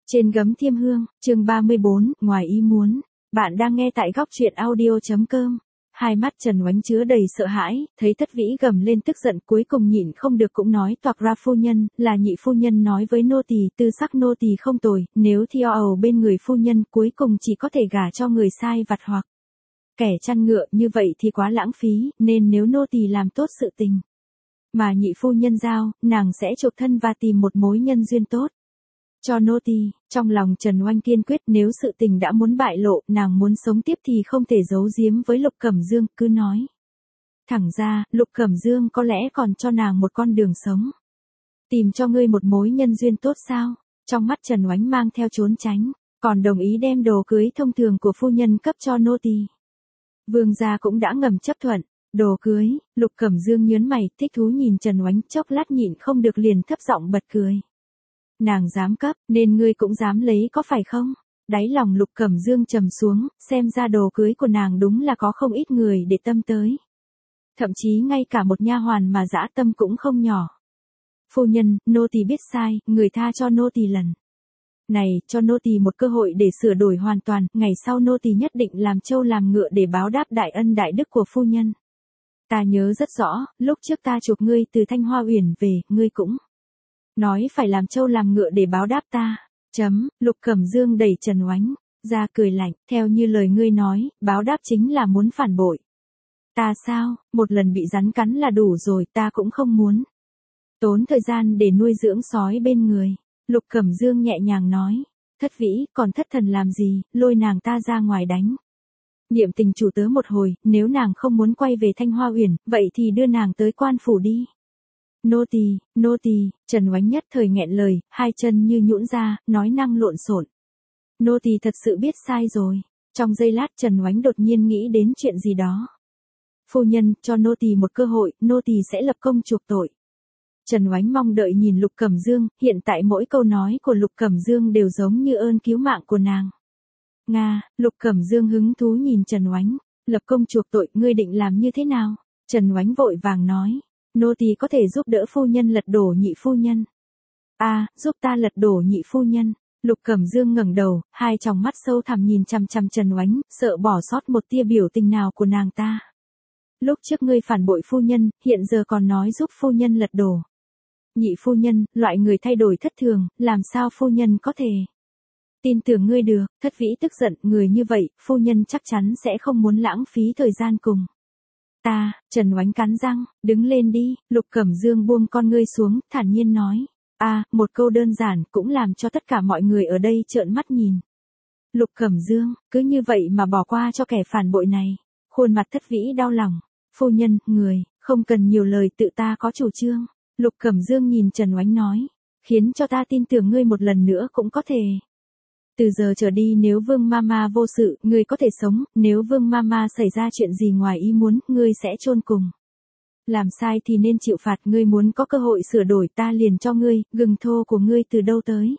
Trên gấm Thiêm Hương, chương 34, ngoài ý muốn. Bạn đang nghe tại góc truyện audio.com. Hai mắt Trần Oánh chứa đầy sợ hãi, thấy Thất Vĩ gầm lên tức giận, cuối cùng nhịn không được cũng nói toạc ra: phu nhân, là nhị phu nhân nói với nô tỳ, tư sắc nô tỳ không tồi, nếu theo ầu bên người phu nhân cuối cùng chỉ có thể gả cho người sai vặt hoặc kẻ chăn ngựa, như vậy thì quá lãng phí, nên nếu nô tỳ làm tốt sự tình mà nhị phu nhân giao, nàng sẽ chuộc thân và tìm một mối nhân duyên tốt cho nô tỳ. Trong lòng Trần Oanh kiên quyết, nếu sự tình đã muốn bại lộ, nàng muốn sống tiếp thì không thể giấu giếm với Lục Cẩm Dương, cứ nói thẳng ra, Lục Cẩm Dương có lẽ còn cho nàng một con đường sống. Tìm cho ngươi một mối nhân duyên tốt sao? Trong mắt Trần Oánh mang theo trốn tránh, còn đồng ý đem đồ cưới thông thường của phu nhân cấp cho nô tỳ. Vương gia cũng đã ngầm chấp thuận. Đồ cưới, Lục Cẩm Dương nhớn mày, thích thú nhìn Trần Oánh, chốc lát nhịn không được liền thấp giọng bật cười. Nàng dám cấp, nên ngươi cũng dám lấy có phải không? Đáy lòng Lục Cẩm Dương trầm xuống, xem ra đồ cưới của nàng đúng là có không ít người để tâm tới. Thậm chí ngay cả một nha hoàn mà dã tâm cũng không nhỏ. Phu nhân, nô tỳ biết sai, người tha cho nô tỳ lần này, cho nô tỳ một cơ hội để sửa đổi hoàn toàn, ngày sau nô tỳ nhất định làm trâu làm ngựa để báo đáp đại ân đại đức của phu nhân. Ta nhớ rất rõ, lúc trước ta chuộc ngươi từ Thanh Hoa Uyển về, ngươi cũng nói phải làm trâu làm ngựa để báo đáp ta. Lục Cẩm Dương đẩy Trần Oánh ra cười lạnh, theo như lời ngươi nói, báo đáp chính là muốn phản bội ta sao? Một lần bị rắn cắn là đủ rồi, ta cũng không muốn tốn thời gian để nuôi dưỡng sói bên người. Lục Cẩm Dương nhẹ nhàng nói, Thất Vĩ, còn thất thần làm gì, lôi nàng ta ra ngoài đánh niệm tình chủ tớ một hồi, nếu nàng không muốn quay về Thanh Hoa Uyển, vậy thì đưa nàng tới quan phủ đi. Nô tỳ, Trần Oánh nhất thời nghẹn lời, hai chân như nhũn ra, nói năng lộn xộn. Nô tỳ thật sự biết sai rồi. Trong giây lát Trần Oánh đột nhiên nghĩ đến chuyện gì đó. Phu nhân, cho nô tỳ một cơ hội, nô tỳ sẽ lập công chuộc tội. Trần Oánh mong đợi nhìn Lục Cẩm Dương, hiện tại mỗi câu nói của Lục Cẩm Dương đều giống như ơn cứu mạng của nàng. Nga, Lục Cẩm Dương hứng thú nhìn Trần Oánh, lập công chuộc tội, ngươi định làm như thế nào? Trần Oánh vội vàng nói, nô tỳ có thể giúp đỡ phu nhân lật đổ nhị phu nhân. Giúp ta lật đổ nhị phu nhân. Lục Cẩm Dương ngẩng đầu, hai tròng mắt sâu thẳm nhìn chằm chằm Trần Oánh, sợ bỏ sót một tia biểu tình nào của nàng ta. Lúc trước ngươi phản bội phu nhân, hiện giờ còn nói giúp phu nhân lật đổ nhị phu nhân, loại người thay đổi thất thường, làm sao phu nhân có thể tin tưởng ngươi được? Thất Vĩ tức giận, người như vậy, phu nhân chắc chắn sẽ không muốn lãng phí thời gian cùng ta. Trần Oánh cắn răng, đứng lên đi. Lục Cẩm Dương buông con ngươi xuống, thản nhiên nói. Một câu đơn giản, cũng làm cho tất cả mọi người ở đây trợn mắt nhìn. Lục Cẩm Dương, cứ như vậy mà bỏ qua cho kẻ phản bội này. Khuôn mặt Thất Vĩ đau lòng. Phu nhân, người, không cần nhiều lời, tự ta có chủ trương. Lục Cẩm Dương nhìn Trần Oánh nói. Khiến cho ta tin tưởng ngươi một lần nữa cũng có thể. Từ giờ trở đi, nếu Vương Mama vô sự, ngươi có thể sống, nếu Vương Mama xảy ra chuyện gì ngoài ý muốn, ngươi sẽ chôn cùng. Làm sai thì nên chịu phạt, ngươi muốn có cơ hội sửa đổi, ta liền cho ngươi, gừng thô của ngươi từ đâu tới.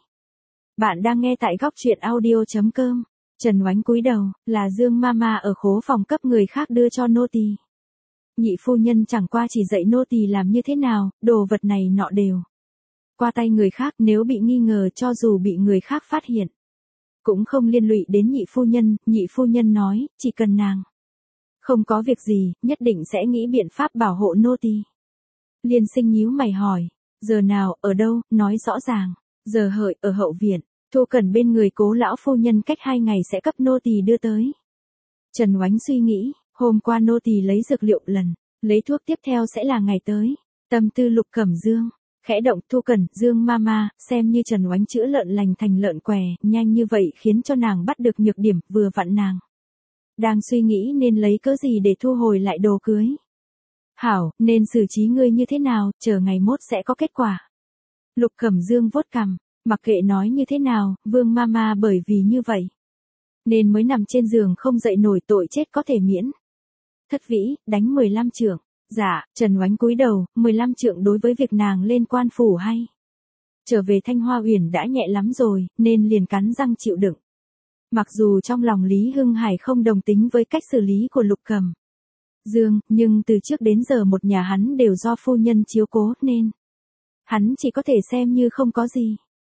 Bạn đang nghe tại góc truyện audio.com. Trần Oánh cúi đầu, là Dương Mama ở khố phòng cấp người khác đưa cho nô tỳ. Nhị phu nhân chẳng qua chỉ dạy nô tỳ làm như thế nào, đồ vật này nọ đều qua tay người khác, nếu bị nghi ngờ, cho dù bị người khác phát hiện cũng không liên lụy đến nhị phu nhân nói, chỉ cần nàng không có việc gì, nhất định sẽ nghĩ biện pháp bảo hộ nô tỳ. Liên Sinh nhíu mày hỏi, giờ nào, ở đâu, nói rõ ràng. Giờ hợi, ở hậu viện, Thu Cẩn bên người Cố lão phu nhân cách 2 ngày sẽ cấp nô tỳ đưa tới. Trần Oánh suy nghĩ, hôm qua nô tỳ lấy dược liệu lần, lấy thuốc tiếp theo sẽ là ngày tới. Tâm tư Lục Cẩm Dương khẽ động, Thu Cẩn, Dương Mama, xem như Trần Oánh chữa lợn lành thành lợn què, nhanh như vậy khiến cho nàng bắt được nhược điểm, vừa vặn nàng đang suy nghĩ nên lấy cớ gì để thu hồi lại đồ cưới. Hảo, nên xử trí ngươi như thế nào, chờ ngày mốt sẽ có kết quả. Lục Cẩm Dương vuốt cằm, mặc kệ nói như thế nào, Vương Mama bởi vì như vậy nên mới nằm trên giường không dậy nổi, tội chết có thể miễn. Thất Vĩ, đánh 15 trượng. Dạ, Trần Oánh cúi đầu, 15 trượng đối với việc nàng lên quan phủ hay trở về Thanh Hoa Uyển đã nhẹ lắm rồi, nên liền cắn răng chịu đựng. Mặc dù trong lòng Lý Hưng Hải không đồng tính với cách xử lý của Lục Cẩm Dương, nhưng từ trước đến giờ một nhà hắn đều do phu nhân chiếu cố nên hắn chỉ có thể xem như không có gì.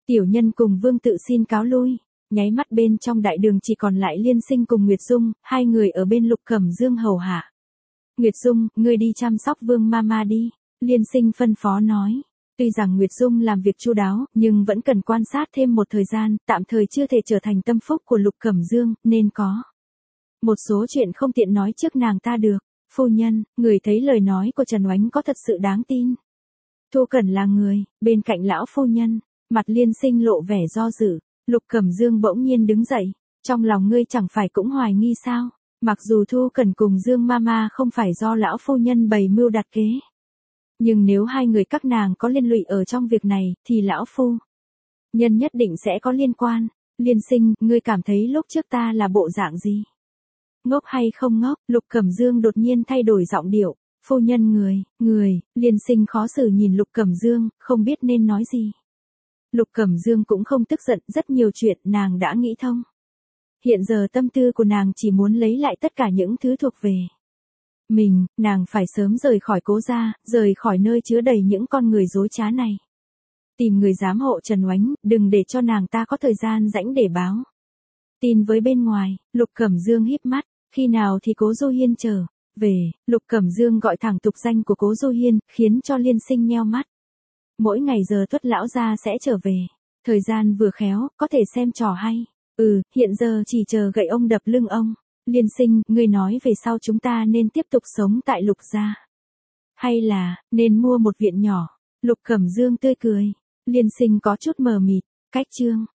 Tiểu nhân cùng Vương Tự xin cáo lui. Nháy mắt bên trong đại đường chỉ còn lại Liên Sinh cùng Nguyệt Dung, hai người ở bên Lục Cẩm Dương hầu hạ. Nguyệt Dung, ngươi đi chăm sóc Vương Mama đi. Liên Sinh phân phó nói. Tuy rằng Nguyệt Dung làm việc chu đáo, nhưng vẫn cần quan sát thêm một thời gian, tạm thời chưa thể trở thành tâm phúc của Lục Cẩm Dương, nên có một số chuyện không tiện nói trước nàng ta được. Phu nhân, người thấy lời nói của Trần Oánh có thật sự đáng tin. Thu Cẩn là người, bên cạnh lão phu nhân, mặt Liên Sinh lộ vẻ do dự. Lục Cẩm Dương bỗng nhiên đứng dậy. Trong lòng ngươi chẳng phải cũng hoài nghi sao? Mặc dù Thu Cẩn cùng Dương Mama không phải do lão phu nhân bày mưu đặt kế. Nhưng nếu hai người các nàng có liên lụy ở trong việc này, thì lão phu nhân nhất định sẽ có liên quan. Liên Sinh, ngươi cảm thấy lúc trước ta là bộ dạng gì? Ngốc hay không ngốc? Lục Cẩm Dương đột nhiên thay đổi giọng điệu. Phu nhân người, Liên Sinh khó xử nhìn Lục Cẩm Dương, không biết nên nói gì. Lục Cẩm Dương cũng không tức giận, rất nhiều chuyện nàng đã nghĩ thông. Hiện giờ tâm tư của nàng chỉ muốn lấy lại tất cả những thứ thuộc về mình, nàng phải sớm rời khỏi Cố gia, rời khỏi nơi chứa đầy những con người dối trá này. Tìm người giám hộ Trần Oánh, đừng để cho nàng ta có thời gian rảnh để báo tin với bên ngoài. Lục Cẩm Dương híp mắt, khi nào thì Cố Du Hiên trở về? Lục Cẩm Dương gọi thẳng tục danh của Cố Du Hiên, khiến cho Liên Sinh nheo mắt. Mỗi ngày giờ Tuất lão gia sẽ trở về, thời gian vừa khéo, có thể xem trò hay. Hiện giờ chỉ chờ gậy ông đập lưng ông. Liên Sinh, ngươi nói về sau chúng ta nên tiếp tục sống tại Lục gia, hay là nên mua một viện nhỏ? Lục Cẩm Dương tươi cười. Liên Sinh có chút mờ mịt. Cách chương